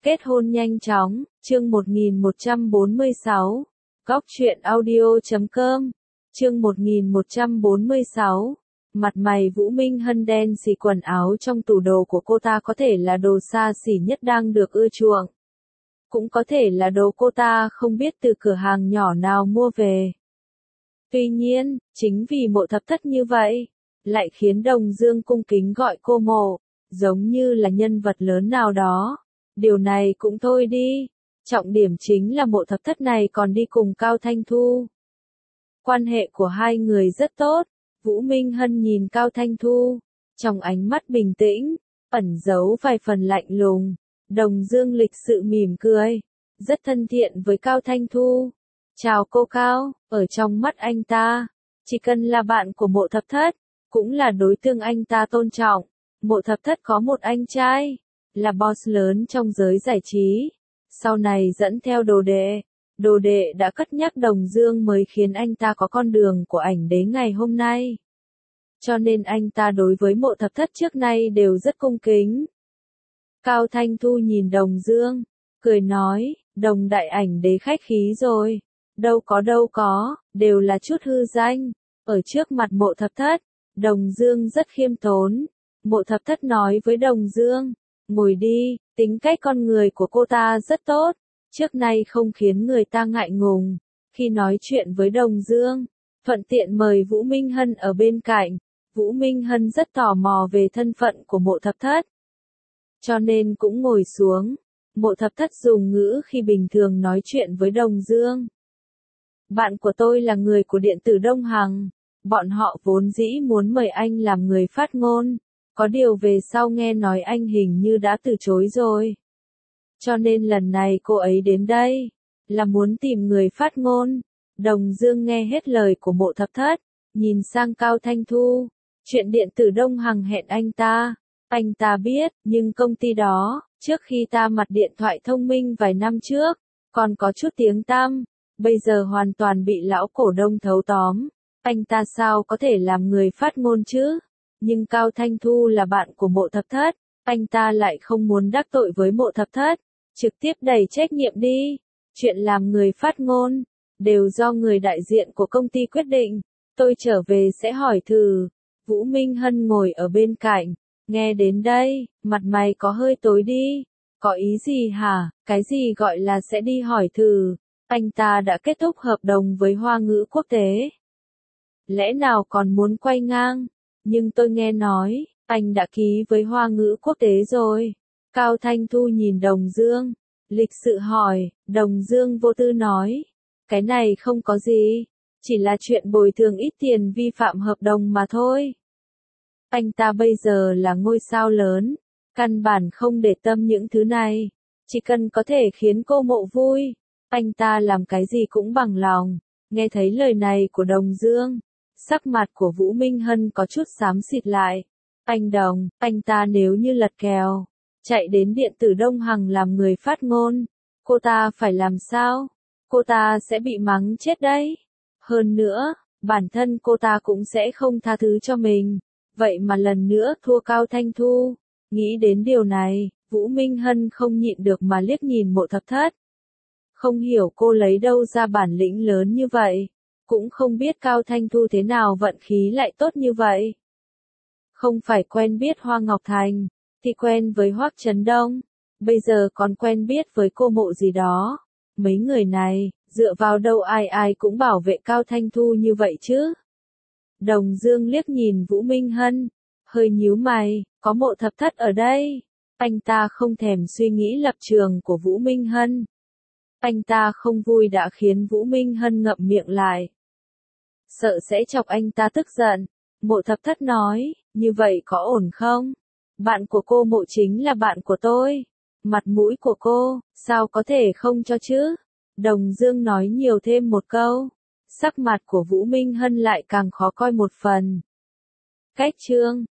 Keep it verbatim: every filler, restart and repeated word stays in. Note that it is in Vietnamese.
Kết hôn nhanh chóng, chương một nghìn một trăm bốn mươi sáu. Góc truyện audio chấm com, chương một nghìn một trăm bốn mươi sáu. Mặt mày Vũ Minh Hân đen xì, quần áo trong tủ đồ của cô ta có thể là đồ xa xỉ nhất đang được ưa chuộng. Cũng có thể là đồ cô ta không biết từ cửa hàng nhỏ nào mua về. Tuy nhiên, chính vì Mộ Thập Thất như vậy, lại khiến Đồng Dương cung kính gọi cô Mộ, giống như là nhân vật lớn nào đó. Điều này cũng thôi đi, trọng điểm chính là Mộ Thập Thất này còn đi cùng Cao Thanh Thu. Quan hệ của hai người rất tốt, Vũ Minh Hân nhìn Cao Thanh Thu, trong ánh mắt bình tĩnh, ẩn giấu vài phần lạnh lùng. Đồng Dương lịch sự mỉm cười, rất thân thiện với Cao Thanh Thu. Chào cô Cao, ở trong mắt anh ta, chỉ cần là bạn của Mộ Thập Thất, cũng là đối tượng anh ta tôn trọng. Mộ Thập Thất có một anh trai, là boss lớn trong giới giải trí, sau này dẫn theo đồ đệ. Đồ đệ đã cất nhắc Đồng Dương mới khiến anh ta có con đường của ảnh đế ngày hôm nay. Cho nên anh ta đối với Mộ Thập Thất trước nay đều rất cung kính. Cao Thanh Thu nhìn Đồng Dương, cười nói, Đồng đại ảnh đế khách khí rồi. Đâu có đâu có, đều là chút hư danh. Ở trước mặt Mộ Thập Thất, Đồng Dương rất khiêm tốn. Mộ Thập Thất nói với Đồng Dương, ngồi đi, tính cách con người của cô ta rất tốt, trước nay không khiến người ta ngại ngùng. Khi nói chuyện với Đồng Dương, thuận tiện mời Vũ Minh Hân ở bên cạnh. Vũ Minh Hân rất tò mò về thân phận của Mộ Thập Thất, cho nên cũng ngồi xuống. Mộ Thập Thất dùng ngữ khi bình thường nói chuyện với Đồng Dương. Bạn của tôi là người của điện tử Đông Hằng, bọn họ vốn dĩ muốn mời anh làm người phát ngôn, có điều về sau nghe nói anh hình như đã từ chối rồi. Cho nên lần này cô ấy đến đây, là muốn tìm người phát ngôn. Đồng Dương nghe hết lời của Mộ Thập Thất, nhìn sang Cao Thanh Thu, chuyện điện tử Đông Hằng hẹn anh ta. Anh ta biết, nhưng công ty đó, trước khi ta mặt điện thoại thông minh vài năm trước, còn có chút tiếng tăm, bây giờ hoàn toàn bị lão cổ đông thâu tóm. Anh ta sao có thể làm người phát ngôn chứ? Nhưng Cao Thanh Thu là bạn của Mộ Thập Thất, anh ta lại không muốn đắc tội với Mộ Thập Thất, trực tiếp đẩy trách nhiệm đi. Chuyện làm người phát ngôn, đều do người đại diện của công ty quyết định, tôi trở về sẽ hỏi thử. Vũ Minh Hân ngồi ở bên cạnh, nghe đến đây, mặt mày có hơi tối đi. Có ý gì hả? Cái gì gọi là sẽ đi hỏi thử? Anh ta đã kết thúc hợp đồng với Hoa ngữ quốc tế, lẽ nào còn muốn quay ngang? Nhưng tôi nghe nói, anh đã ký với Hoa ngữ quốc tế rồi. Cao Thanh Thu nhìn Đồng Dương, lịch sự hỏi. Đồng Dương vô tư nói, cái này không có gì, chỉ là chuyện bồi thường ít tiền vi phạm hợp đồng mà thôi. Anh ta bây giờ là ngôi sao lớn, căn bản không để tâm những thứ này, chỉ cần có thể khiến cô Mộ vui, anh ta làm cái gì cũng bằng lòng. Nghe thấy lời này của Đồng Dương, sắc mặt của Vũ Minh Hân có chút xám xịt lại. Anh Đồng, anh ta nếu như lật kèo, chạy đến điện tử Đông Hằng làm người phát ngôn, cô ta phải làm sao? Cô ta sẽ bị mắng chết đấy. Hơn nữa, bản thân cô ta cũng sẽ không tha thứ cho mình. Vậy mà lần nữa thua Cao Thanh Thu. Nghĩ đến điều này, Vũ Minh Hân không nhịn được mà liếc nhìn Mộ Thập Thất. Không hiểu cô lấy đâu ra bản lĩnh lớn như vậy. Cũng không biết Cao Thanh Thu thế nào vận khí lại tốt như vậy. Không phải quen biết Hoa Ngọc Thành, thì quen với Hoắc Trấn Đông, bây giờ còn quen biết với cô Mộ gì đó. Mấy người này, dựa vào đâu ai ai cũng bảo vệ Cao Thanh Thu như vậy chứ? Đồng Dương liếc nhìn Vũ Minh Hân, hơi nhíu mày, có Mộ Thập Thất ở đây. Anh ta không thèm suy nghĩ lập trường của Vũ Minh Hân. Anh ta không vui đã khiến Vũ Minh Hân ngậm miệng lại. Sợ sẽ chọc anh ta tức giận. Mộ Thập Thất nói, như vậy có ổn không? Bạn của cô Mộ chính là bạn của tôi. Mặt mũi của cô, sao có thể không cho chứ? Đồng Dương nói nhiều thêm một câu. Sắc mặt của Vũ Minh Hân lại càng khó coi một phần. Cách chương